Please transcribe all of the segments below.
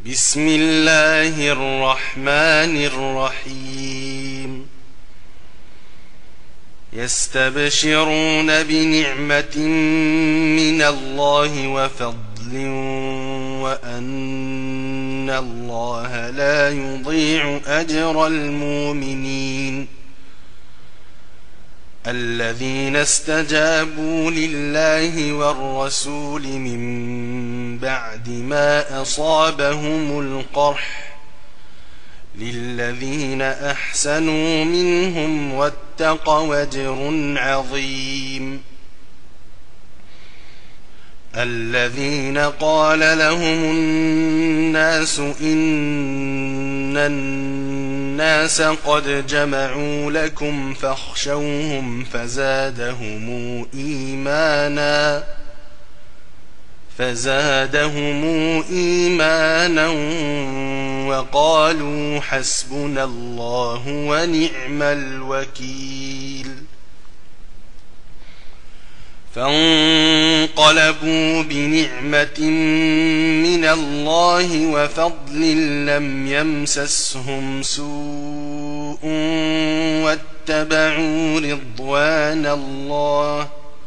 بسم الله الرحمن الرحيم يستبشرون بنعمة من الله وفضل وأن الله لا يضيع أجر المؤمنين الذين استجابوا لله والرسول من بعد ما أصابهم القرح للذين أحسنوا منهم واتقوا أجر عظيم الذين قال لهم الناس إن الناس قد جمعوا لكم فاخشوهم فزادهم إيمانا وقالوا حسبنا الله ونعم الوكيل فانقلبوا بنعمة من الله وفضل لم يمسسهم سوء واتبعوا رضوان الله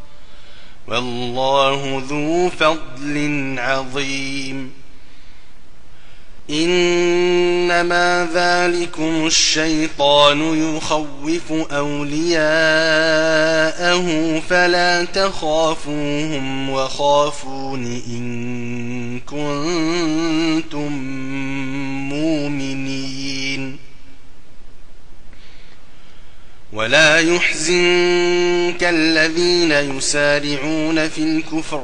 والله ذو فضل عظيم إنما ذلكم الشيطان يخوف أولياءه فلا تخافوهم وخافون إن كنتم مؤمنين ولا يحزنك الذين يسارعون في الكفر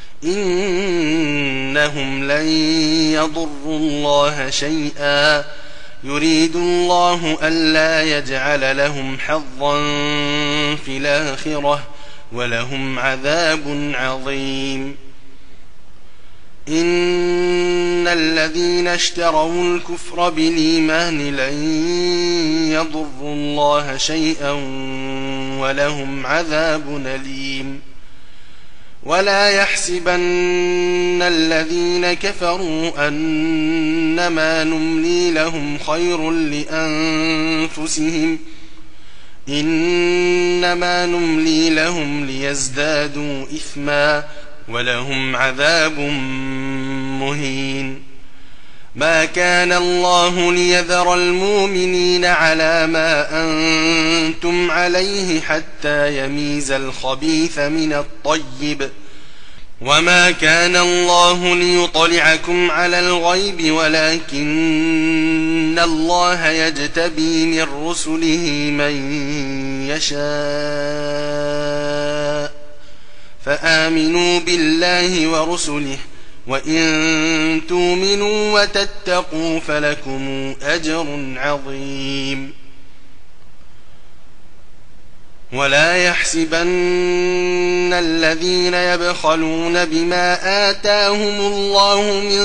إنهم لن يضروا الله شيئا يريد الله ألا يجعل لهم حظا في الآخرة ولهم عذاب عظيم إن الذين اشتروا الكفر بالإيمان لن يضروا الله شيئا ولهم عذاب أليم ولا يحسبن الذين كفروا أنما نملي لهم خير لأنفسهم إنما نملي لهم ليزدادوا إثما ولهم عذاب مهين ما كان الله ليذر المؤمنين على ما أنتم عليه حتى يميز الخبيث من الطيب وما كان الله ليطلعكم على الغيب ولكن الله يجتبي من رسله من يشاء فآمنوا بالله ورسله وإن تؤمنوا وتتقوا فلكم أجر عظيم ولا يحسبن الذين يبخلون بما آتاهم الله من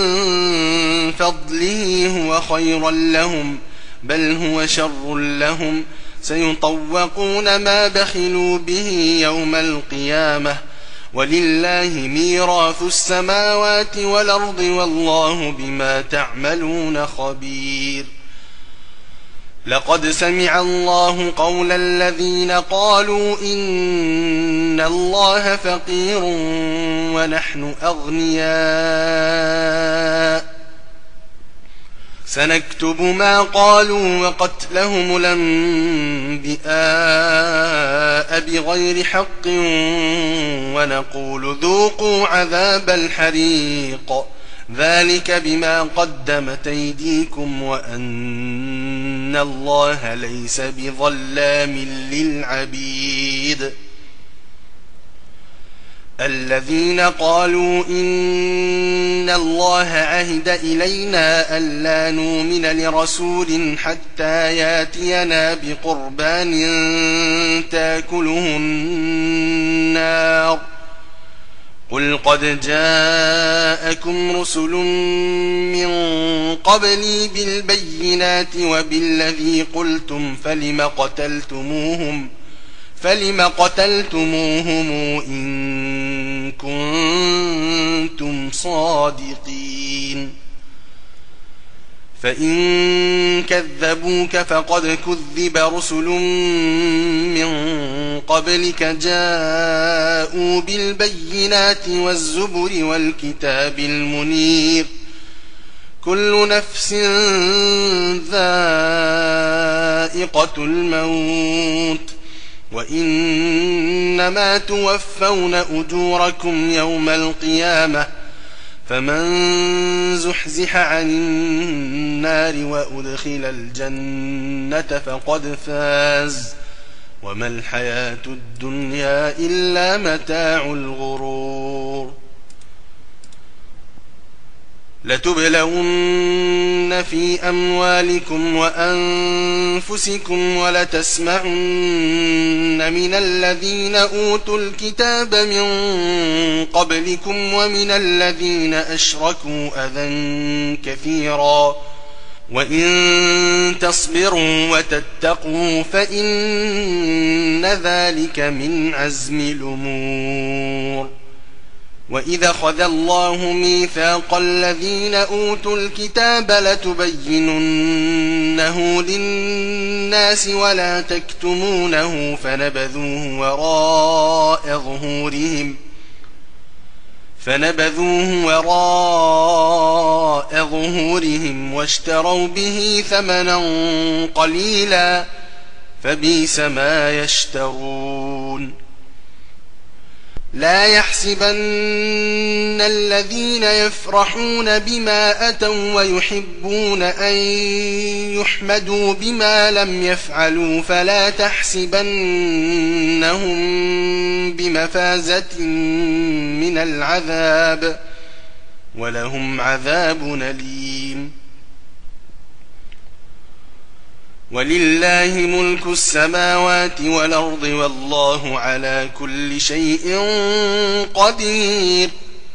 فضله هو خيرا لهم بل هو شر لهم سيطوقون ما بخلوا به يوم القيامة ولله ميراث السماوات والأرض والله بما تعملون خبير لقد سمع الله قول الذين قالوا إن الله فقير ونحن أغنياء سنكتب ما قالوا وقتلهم الأنبياء بغير حق ونقول ذوقوا عذاب الحريق ذلك بما قدمت أيديكم وأن الله ليس بظلام للعبيد الذين قالوا إن الله عهد إلينا ألا نؤمن لرسول حتى ياتينا بقربان تأكله النار قل قد جاءكم رسل من قبلي بالبينات وبالذي قلتم فلم قتلتموهم إن كنتم صادقين فإن كذبوك فقد كذب رسل من قبلك جاءوا بالبينات والزبر والكتاب المنير كل نفس ذائقة الموت وإنما توفون أجوركم يوم القيامة فمن زحزح عن النار وأدخل الجنة فقد فاز وما الحياة الدنيا إلا متاع الغرور لتبلون في أموالكم وأنفسكم ولتسمعن من الذين أوتوا الكتاب من قبلكم ومن الذين أشركوا أذى كثيرا وإن تصبروا وتتقوا فإن ذلك من عزم الأمور وإذا أخذ الله ميثاق الذين أوتوا الكتاب لتبيننه للناس ولا تكتمونه فنبذوه وراء ظهورهم واشتروا به ثمنا قليلا فبئس ما يشترون لا يحسبن الذين يفرحون بما أتوا ويحبون أن يحمدوا بما لم يفعلوا فلا تحسبنهم بمفازة من العذاب ولهم عذاب أليم ولله ملك السماوات والأرض والله على كل شيء قدير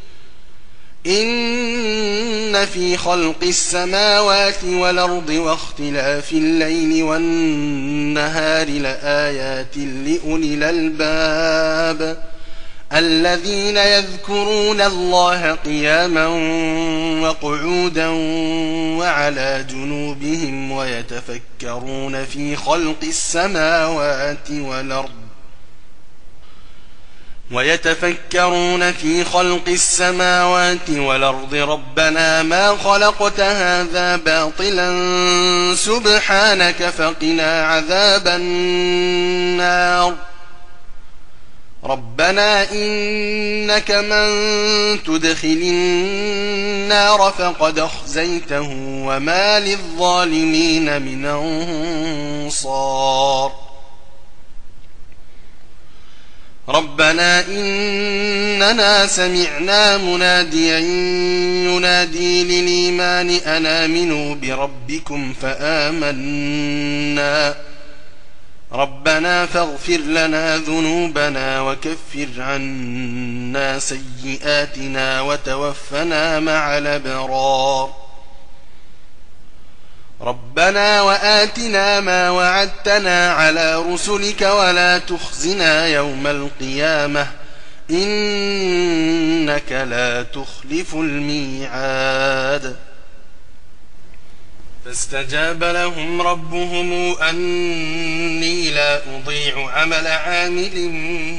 إن في خلق السماوات والأرض واختلاف الليل والنهار لآيات لأولي الألباب الذين يذكرون الله قياما وقعودا وعلى جنوبهم ويتفكرون في خلق السماوات والأرض ربنا ما خلقت هذا باطلا سبحانك فقنا عذاب النار ربنا إنك من تدخل النار فقد أخزيته وما للظالمين من أنصار ربنا إننا سمعنا مناديا ينادي للإيمان أن آمنوا بربكم فآمنا ربنا فاغفر لنا ذنوبنا وكفر عنا سيئاتنا وتوفنا مع الأبرار ربنا وآتنا ما وعدتنا على رسلك ولا تخزنا يوم القيامة إنك لا تخلف الميعاد فاستجاب لهم ربهم أني لا أضيع عمل عامل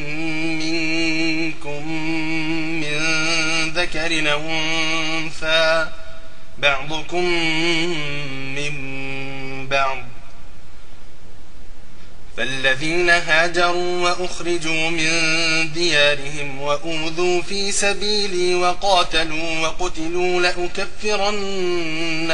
منكم من ذكر أو أنثى بعضكم من بعض فالذين هاجروا وأخرجوا من ديارهم وأوذوا في سبيلي وقاتلوا وقتلوا لأكفرن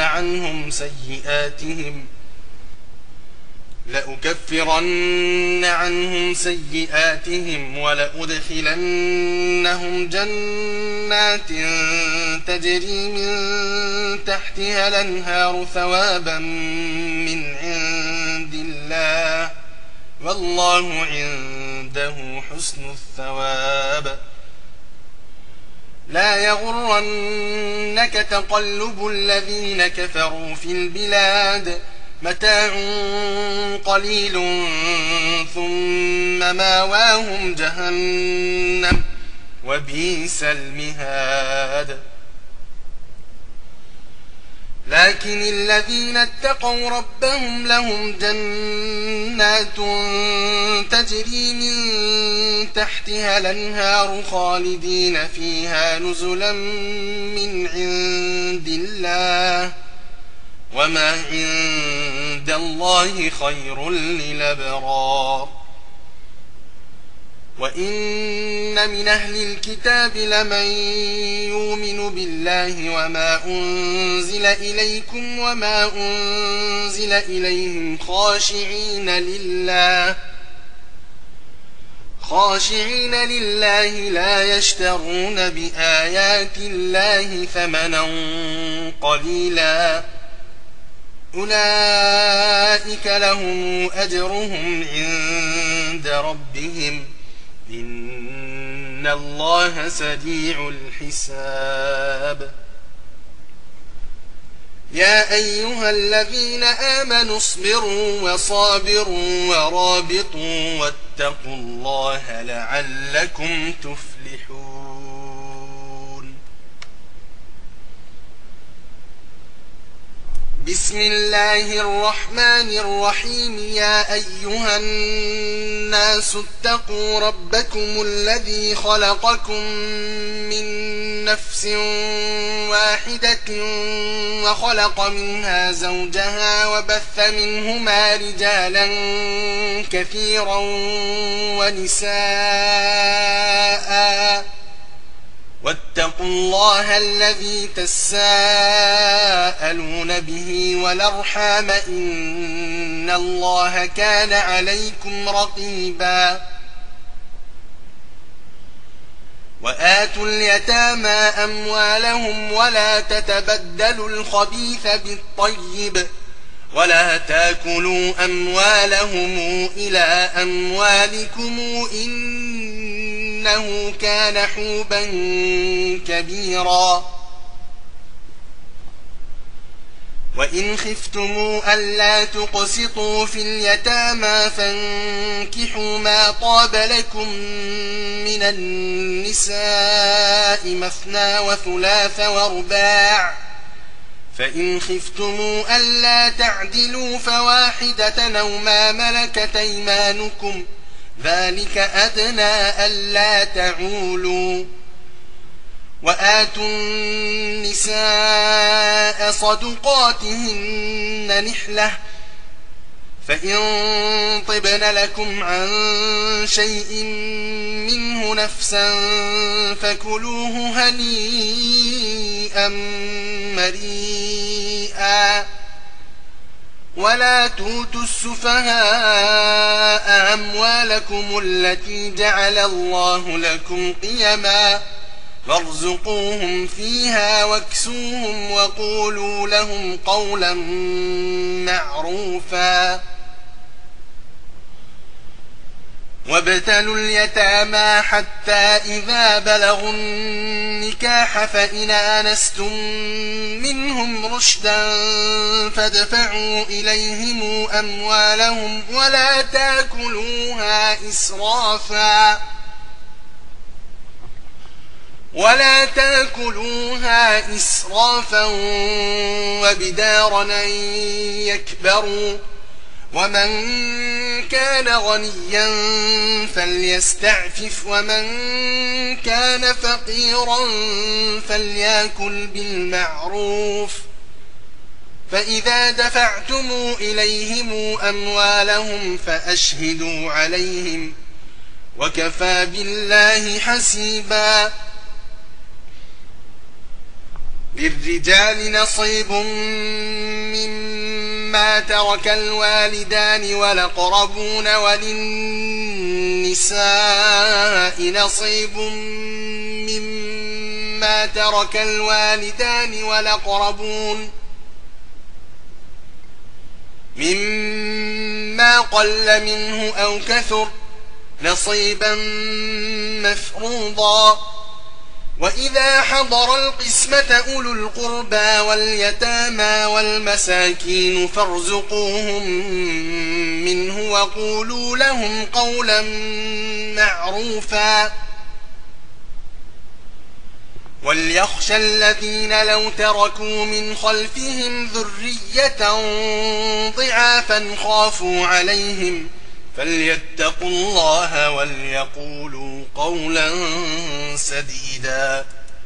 عنهم سيئاتهم ولأدخلنهم جنات تجري من تحتها الأنهار ثوابا من عند الله والله عنده حسن الثواب لا يغرنك تقلب الذين كفروا في البلاد متاع قليل ثم ماواهم جهنم وبئس المهاد لكن الذين اتقوا ربهم لهم جنات تجري من تحتها الأنهار خالدين فيها نزلا من عند الله وما عند الله خير للأبرار. وإن من أهل الكتاب لمن يؤمن بالله وما أنزل إليكم وما أنزل إليهم خاشعين لله لا يشترون بآيات الله ثمنا قليلا أولئك لهم أجرهم عند ربهم إن الله سريع الحساب. يا أيها الذين آمنوا اصبروا وصابروا ورابطوا واتقوا الله لعلكم تفلحون. بسم الله الرحمن الرحيم. يا أيها الناس اتقوا ربكم الذي خلقكم من نفس واحدة وخلق منها زوجها وبث منهما رجالا كثيرا ونساء واتقوا الله الذي تساءلون به والأرحام إن الله كان عليكم رقيبا. وآتوا اليتامى أموالهم ولا تتبدلوا الخبيث بالطيب ولا تاكلوا أموالهم إلى أموالكم إنه كان حوبا كبيرا. وإن خفتموا ألا تقسطوا في اليتامى فانكحوا ما طاب لكم من النساء مثنى وثلاث ورباع فإن خفتموا ألا تعدلوا فواحدة أو ما ملكت أيمانكم ذلك أدنى ألا تعولوا. وآتوا النساء صدقاتهن نحلة فإن طبن لكم عن شيء منه نفسا فكلوه هنيئا مريئا. ولا توتوا السفهاء أموالكم التي جعل الله لكم قيما وارزقوهم فيها واكسوهم وقولوا لهم قولا معروفا. وابتلوا اليتامى حتى إذا بلغوا النكاح فإن آنستم منهم رشدا فادفعوا إليهم أموالهم ولا تاكلوها إسرافا وبدارا أن يكبروا. ومن كان غنيا فليستعفف ومن كان فقيرا فليأكل بالمعروف. فإذا دفعتم إليهم أموالهم فأشهدوا عليهم وكفى بالله حسيبا. للرجال نصيب مما ترك الوالدان والأقربون وللنساء نصيب مما ترك الوالدان والأقربون مما قل منه أو كثر نصيبا مفروضا. وإذا حضر القسمة أولو القربى واليتامى والمساكين فارزقوهم منه وقولوا لهم قولا معروفا. وليخشى الذين لو تركوا من خلفهم ذرية ضعافا خافوا عليهم فليتقوا الله وليقولوا قولا سديدا.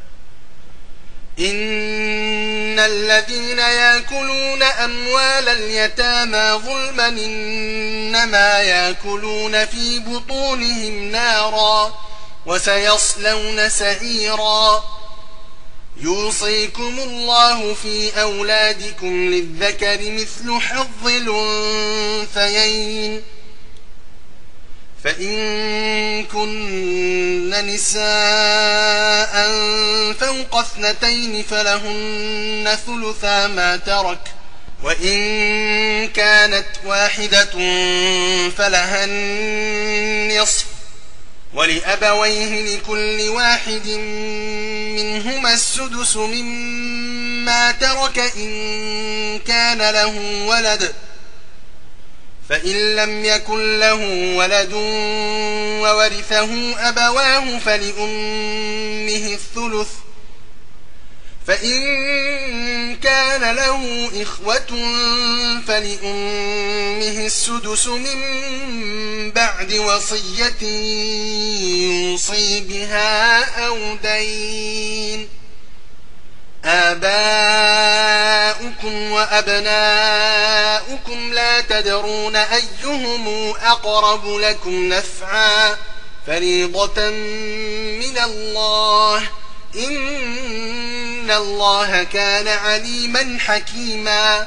إن الذين يأكلون أموال اليتامى ظلما إنما يأكلون في بطونهم نارا وسيصلون سعيرا. يوصيكم الله في أولادكم للذكر مثل حظ الأنثيين. فإن كن نساء فوق 2 فلهن ثلثا ما ترك، وإن كانت واحدة فلها النصف، ولأبويه لكل واحد منهما السدس مما ترك إن كان له ولد، فإن لم يكن له ولد وورثه أبواه فلأمه الثلث، فإن كان له إخوة فلأمه السدس من بعد وصية يوصي بها أو دين. آباؤكم وأبناؤكم لا تدرون أيهم أقرب لكم نفعا فريضة من الله إن الله كان عليما حكيما.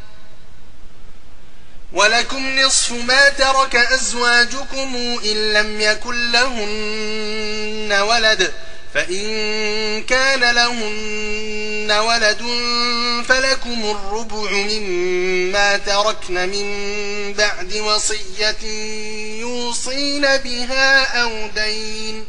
ولكم نصف ما ترك أزواجكم إن لم يكن لهن ولد، فإن كان لهن ولد فلكم الربع مما تركن من بعد وصية يوصين بها أو دين،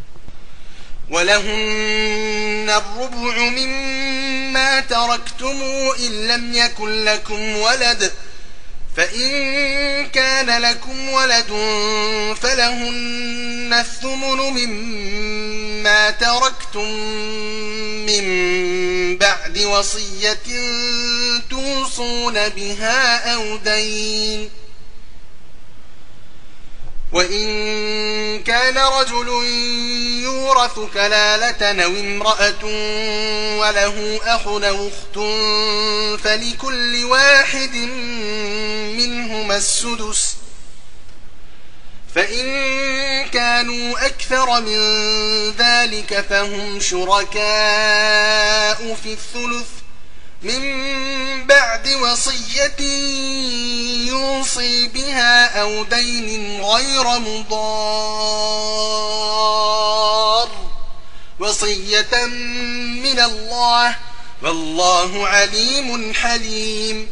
ولهن الربع مما تركتم إن لم يكن لكم ولد، فإن كان لكم ولد فلهن الثمن مما تركتم من بعد وصية توصون بها أو دين. وإن كان رجل يورث كلالة أو امرأة وله أخ أو أخت فلكل واحد منهما السدس، فإن كانوا أكثر من ذلك فهم شركاء في الثلث من بعد وصية يوصي بها أو دين غير مضار، وصية من الله والله عليم حليم.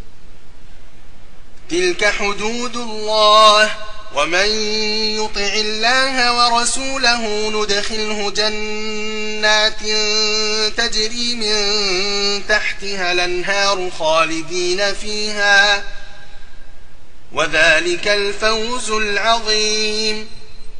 تلك حدود الله ومن يطع الله ورسوله ندخله جنات تجري من تحتها الأنهار خالدين فيها وذلك الفوز العظيم.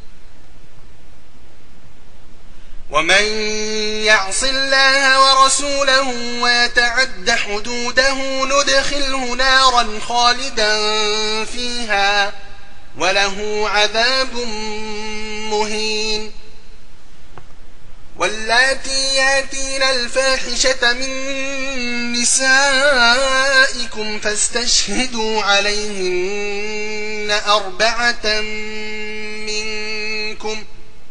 ومن يعص الله ورسوله ويتعد حدوده ندخله نارا خالدا فيها وله عذاب مهين. واللاتي ياتين الفاحشة من نسائكم فاستشهدوا عليهن 4 منكم،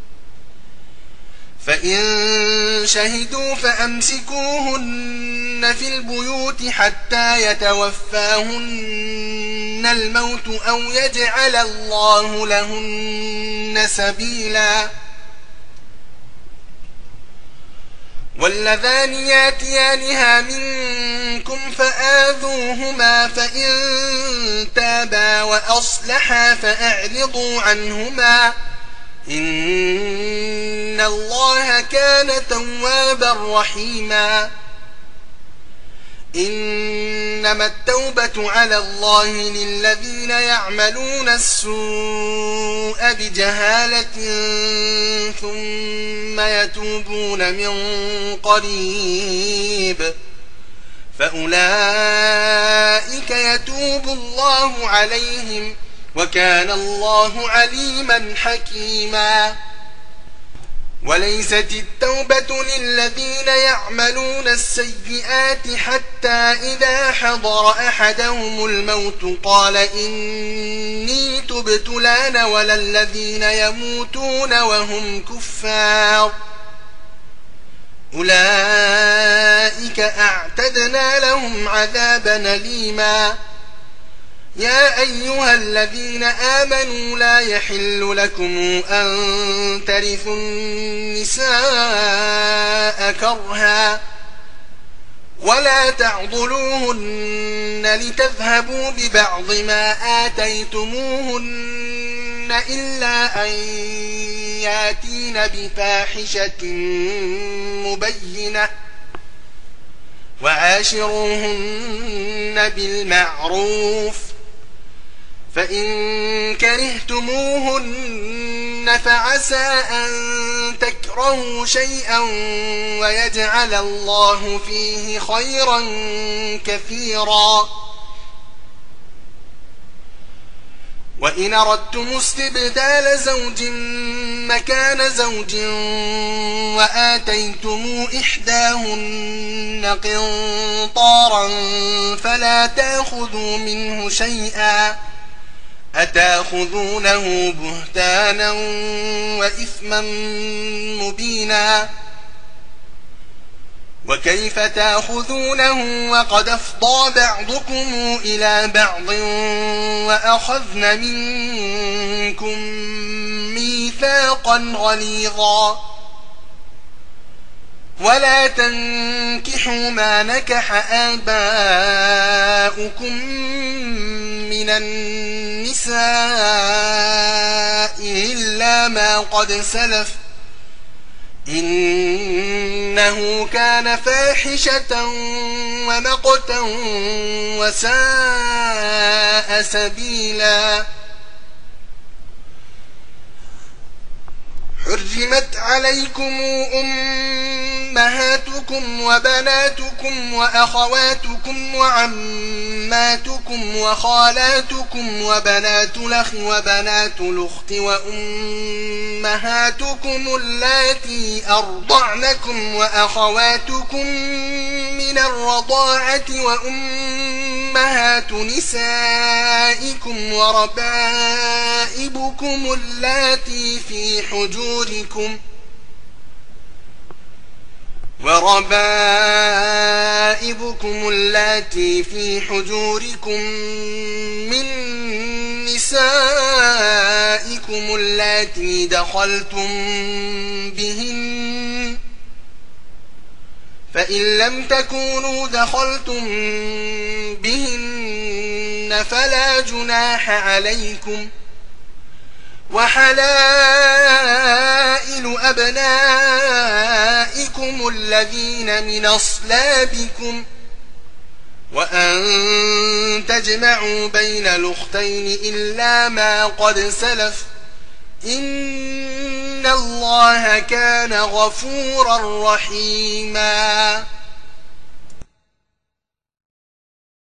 فإن شهدوا فأمسكوهن في البيوت حتى يتوفاهن الموت أو يجعل الله لهن سبيلا. واللذان ياتيانها منكم فآذوهما فإن تابا وأصلحا فأعرضوا عنهما إن الله كان توابا رحيما. إنما التوبة على الله للذين يعملون السوء بجهالة ثم ثم يتوبون من قريب فأولئك يتوب الله عليهم وكان الله عليما حكيما. وليست التوبة للذين يعملون السيئات حتى إذا حضر أحدهم الموت قال إني تبت الآن ولا الذين يموتون وهم كفار أولئك أعتدنا لهم عذابا أليما. يا أيها الذين آمنوا لا يحل لكم أن ترثوا النساء كرها ولا تعضلوهن لتذهبوا ببعض ما آتيتموهن إلا أن ياتين بفاحشة مبينة وعاشروهن بالمعروف فإن كرهتموهن فعسى أن تكرهوا شيئا ويجعل الله فيه خيرا كثيرا. وإن أردتم استبدال زوج مكان زوج وآتيتم إحداهن قنطارا فلا تأخذوا منه شيئا أتأخذونه بهتانا وإثما مبينا. وكيف تأخذونه وقد أفضى بعضكم إلى بعض وأخذن منكم ميثاقا غليظا. ولا تنكحوا ما نكح آباؤكم من النساء إلا ما قد سلف إنه كان فاحشة ومقتا وساء سبيلا. حرمت عليكم أمهاتكم وبناتكم وأخواتكم وعماتكم وخالاتكم وبنات الأخ وبنات الأخت وأمهاتكم اللاتي أرضعنكم وأخواتكم من الرضاعة وأمهات نسائكم وربائبكم اللاتي في حجوركم من نسائكم اللاتي دخلتم بهن فإن لم تكونوا دخلتم بهن فلا جناح عليكم. وحلائل أبنائكم الذين من أصلابكم وأن تجمعوا بين الأختين إلا ما قد سلف إن الله كان غفورا رحيما.